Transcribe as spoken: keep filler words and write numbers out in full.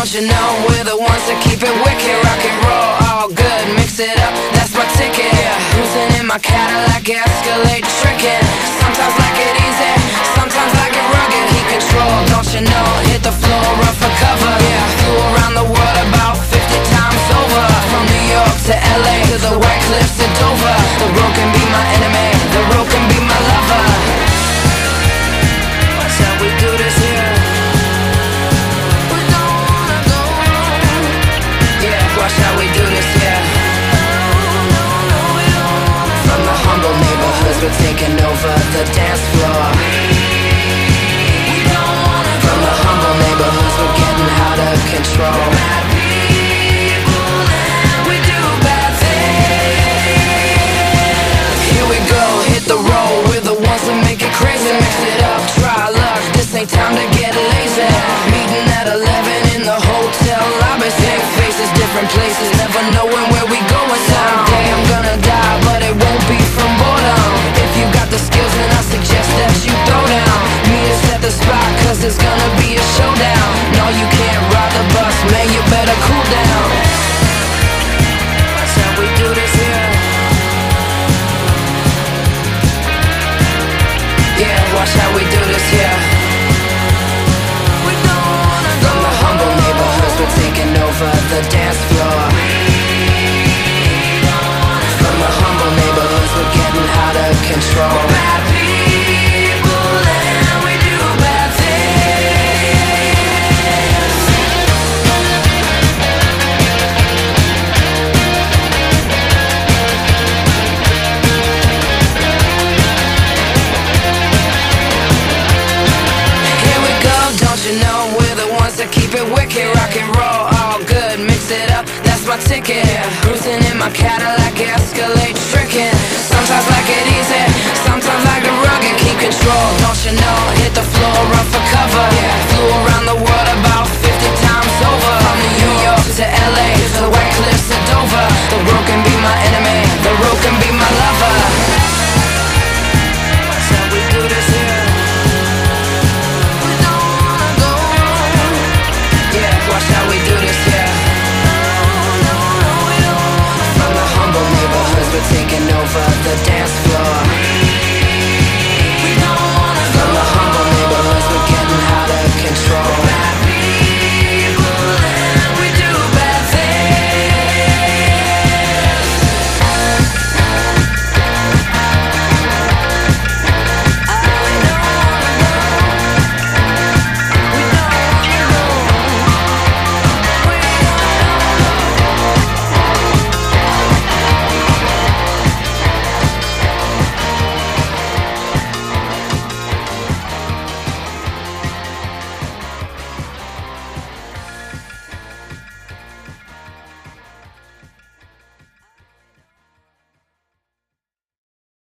don't you know we're the ones that keep it wicked? Rock and roll, all good, mix it up, that's my ticket. Cruising in my Cadillac, Escalade, tricking. Sometimes like it easy, sometimes like it rugged. Heat control, don't you know, hit the floor, run for cover. Yeah, flew around the world about fifty times over. From New York to L A, to the White Cliffs to Dover. The road can be my enemy, the road can be my lover. Watch how we do this here. We don't wanna go. Yeah, watch how we do this here. From the humble neighborhoods, we're taking over the dance floor. From the humble neighborhoods, we're getting out of control. Bad people and we do bad things. Here we go, hit the road, we're the ones that make it crazy. Mix it up, try luck, this ain't time to get lazy. Meeting at eleven in the hotel lobby. Same faces, different places, never knowing where we going. Someday I'm gonna die, but it won't be from boredom. If you got the skills, then I suggest that you throw down. Meet us at the spot, cause it's gonna be a showdown. No, you can't ride the bus, man, you better cool down. That's how we do this here. Yeah, watch how we do this here. We don't wanna go. From the humble neighborhoods, we're taking over the dance floor. From the humble neighborhoods, we're getting out of control. Bad people and we do bad things. Here we go, don't you know we're the ones that keep it wicked? Rock and roll, all good, mix it up, that's my ticket. Cruising in my Cadillac, Escalade, tricking. Sometimes like it easy, sometimes like it rugged. Keep control, don't you know, hit the floor, run for cover. Yeah, flew around the world